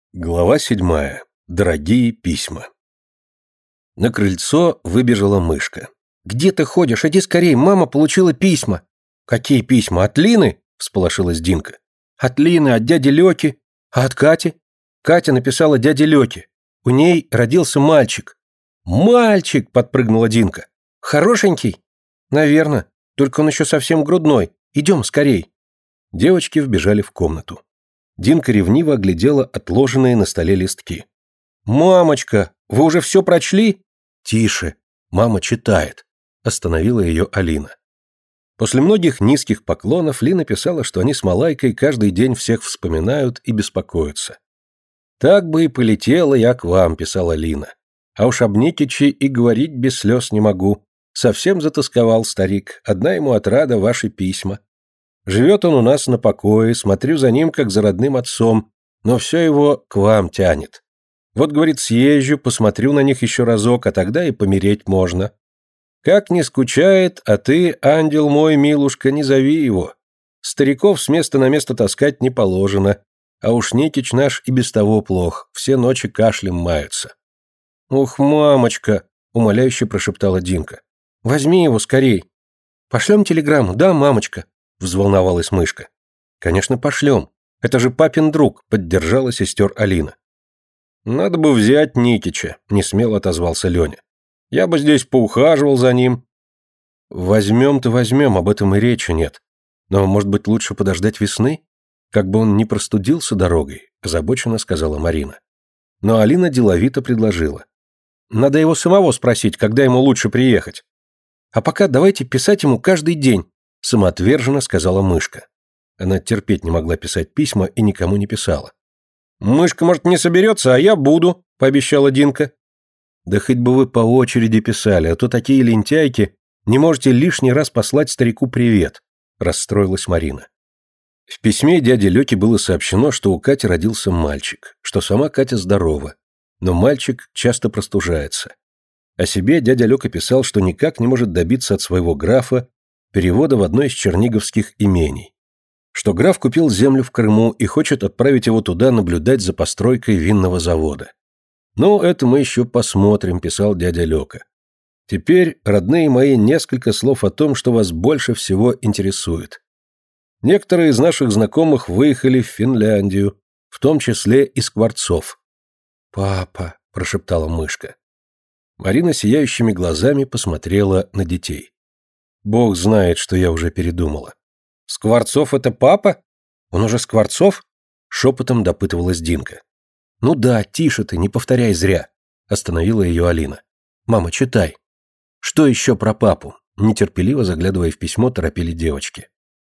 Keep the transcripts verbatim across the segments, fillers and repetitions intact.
Глава седьмая. Дорогие письма. На крыльцо выбежала мышка. «Где ты ходишь? Иди скорей, мама получила письма». «Какие письма? От Лины?» – всполошилась Динка. «От Лины, от дяди Лёки. А от Кати?» Катя написала дяде Лёке. У ней родился мальчик. «Мальчик!» – подпрыгнула Динка. «Хорошенький?» «Наверно. Только он еще совсем грудной. Идем скорей». Девочки вбежали в комнату. Динка ревниво оглядела отложенные на столе листки. «Мамочка, вы уже все прочли?» «Тише, мама читает», – остановила ее Алина. После многих низких поклонов Лина писала, что они с Малайкой каждый день всех вспоминают и беспокоятся. «Так бы и полетела я к вам», – писала Лина. «А уж об Никиче и говорить без слез не могу. Совсем затасковал старик, одна ему отрада ваши письма. Живет он у нас на покое, смотрю за ним, как за родным отцом, но все его к вам тянет. Вот, говорит, съезжу, посмотрю на них еще разок, а тогда и помереть можно. Как не скучает, а ты, ангел мой, милушка, не зови его. Стариков с места на место таскать не положено, а уж Никич наш и без того плох, все ночи кашлем маются». «Ух, мамочка!» — умоляюще прошептала Динка. «Возьми его скорей». «Пошлем телеграмму, да, мамочка?» — взволновалась мышка. «Конечно, пошлем. Это же папин друг», — поддержала сестер Алина. «Надо бы взять Никича», — несмело отозвался Леня. «Я бы здесь поухаживал за ним». «Возьмем-то возьмем, об этом и речи нет. Но, может быть, лучше подождать весны? Как бы он не простудился дорогой», — озабоченно сказала Марина. Но Алина деловито предложила. «Надо его самого спросить, когда ему лучше приехать. А пока давайте писать ему каждый день», — самоотверженно сказала мышка. Она терпеть не могла писать письма и никому не писала. «Мышка, может, не соберется, а я буду», — пообещала Динка. «Да хоть бы вы по очереди писали, а то такие лентяйки не можете лишний раз послать старику привет», — расстроилась Марина. В письме дяде Лёке было сообщено, что у Кати родился мальчик, что сама Катя здорова, но мальчик часто простужается. О себе дядя Лёка писал, что никак не может добиться от своего графа перевода в одно из черниговских имений, что граф купил землю в Крыму и хочет отправить его туда наблюдать за постройкой винного завода. «Ну, это мы еще посмотрим», — писал дядя Лёка. «Теперь, родные мои, несколько слов о том, что вас больше всего интересует. Некоторые из наших знакомых выехали в Финляндию, в том числе и Скворцов». «Папа», — прошептала мышка. Марина сияющими глазами посмотрела на детей. «Бог знает, что я уже передумала». «Скворцов — это папа? Он уже Скворцов?» — шепотом допытывалась Динка. «Ну да, тише ты, не повторяй зря», — остановила ее Алина. «Мама, читай». «Что еще про папу?» — нетерпеливо заглядывая в письмо, торопили девочки.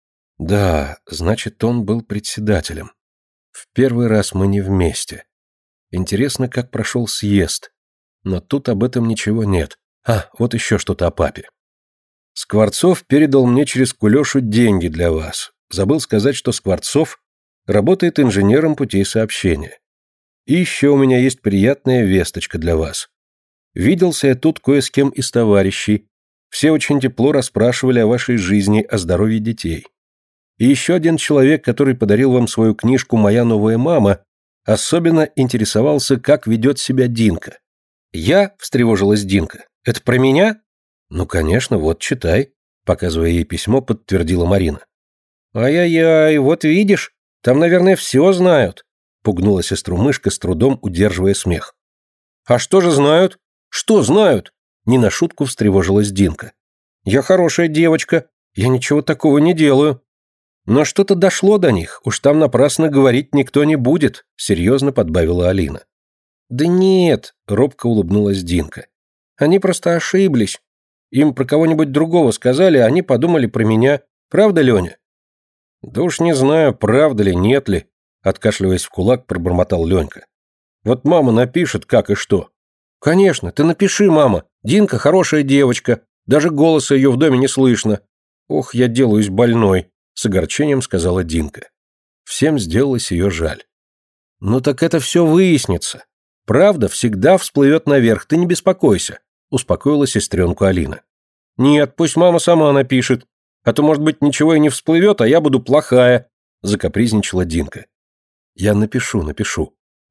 «Да, значит, он был председателем. В первый раз мы не вместе. Интересно, как прошел съезд. Но тут об этом ничего нет. А, вот еще что-то о папе. Скворцов передал мне через Кулешу деньги для вас. Забыл сказать, что Скворцов работает инженером путей сообщения. И еще у меня есть приятная весточка для вас. Виделся я тут кое с кем из товарищей. Все очень тепло расспрашивали о вашей жизни, о здоровье детей. И еще один человек, который подарил вам свою книжку «Моя новая мама», особенно интересовался, как ведет себя Динка. «Я?» — встревожилась Динка. «Это про меня?» «Ну, конечно, вот, читай», — показывая ей письмо, подтвердила Марина. «Ай-яй-яй, вот видишь, там, наверное, все знают», — пугнула сестру мышка, с трудом удерживая смех. «А что же знают? Что знают?» — не на шутку встревожилась Динка. «Я хорошая девочка, я ничего такого не делаю». «Но что-то дошло до них, уж там напрасно говорить никто не будет», — серьезно подбавила Алина. «Да нет», — робко улыбнулась Динка. «Они просто ошиблись. Им про кого-нибудь другого сказали, а они подумали про меня. Правда, Леня?» «Да уж не знаю, правда ли, нет ли», — откашливаясь в кулак, пробормотал Ленька. «Вот мама напишет, как и что». «Конечно, ты напиши, мама. Динка хорошая девочка. Даже голоса ее в доме не слышно. Ох, я делаюсь больной», — с огорчением сказала Динка. Всем сделалось ее жаль. «Ну так это все выяснится. Правда всегда всплывет наверх, ты не беспокойся», — успокоила сестренку Алина. «Нет, пусть мама сама напишет, а то, может быть, ничего и не всплывет, а я буду плохая», — закапризничала Динка. «Я напишу, напишу.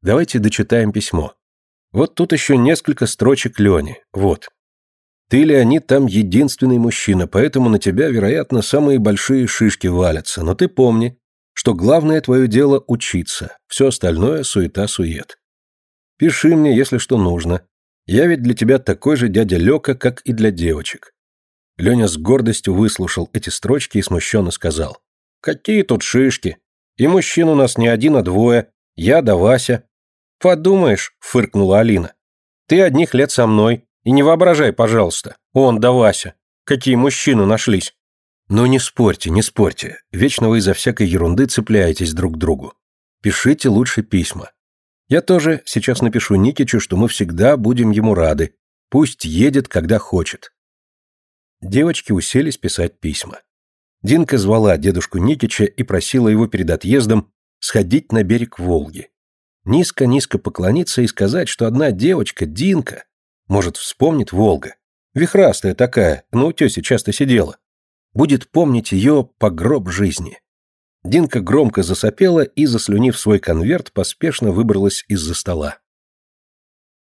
Давайте дочитаем письмо. Вот тут еще несколько строчек Лене. Вот. Ты, Леонид, там единственный мужчина, поэтому на тебя, вероятно, самые большие шишки валятся. Но ты помни, что главное твое дело учиться, все остальное суета-сует. Пиши мне, если что нужно. Я ведь для тебя такой же дядя Лёка, как и для девочек. Леня с гордостью выслушал эти строчки и смущенно сказал. Какие тут шишки? И мужчин у нас не один, а двое. Я да Вася. Подумаешь, фыркнула Алина. Ты одних лет со мной. И не воображай, пожалуйста. Он да Вася. Какие мужчины нашлись. Но не спорьте, не спорьте. Вечно вы из-за всякой ерунды цепляетесь друг к другу. Пишите лучше письма. Я тоже сейчас напишу Никичу, что мы всегда будем ему рады. Пусть едет, когда хочет. Девочки уселись писать письма. Динка звала дедушку Никича и просила его перед отъездом сходить на берег Волги. Низко-низко поклониться и сказать, что одна девочка, Динка, может, вспомнит Волга. Вихрастая такая, на утесе часто сидела. Будет помнить ее по гроб жизни. Динка громко засопела и, заслюнив свой конверт, поспешно выбралась из-за стола.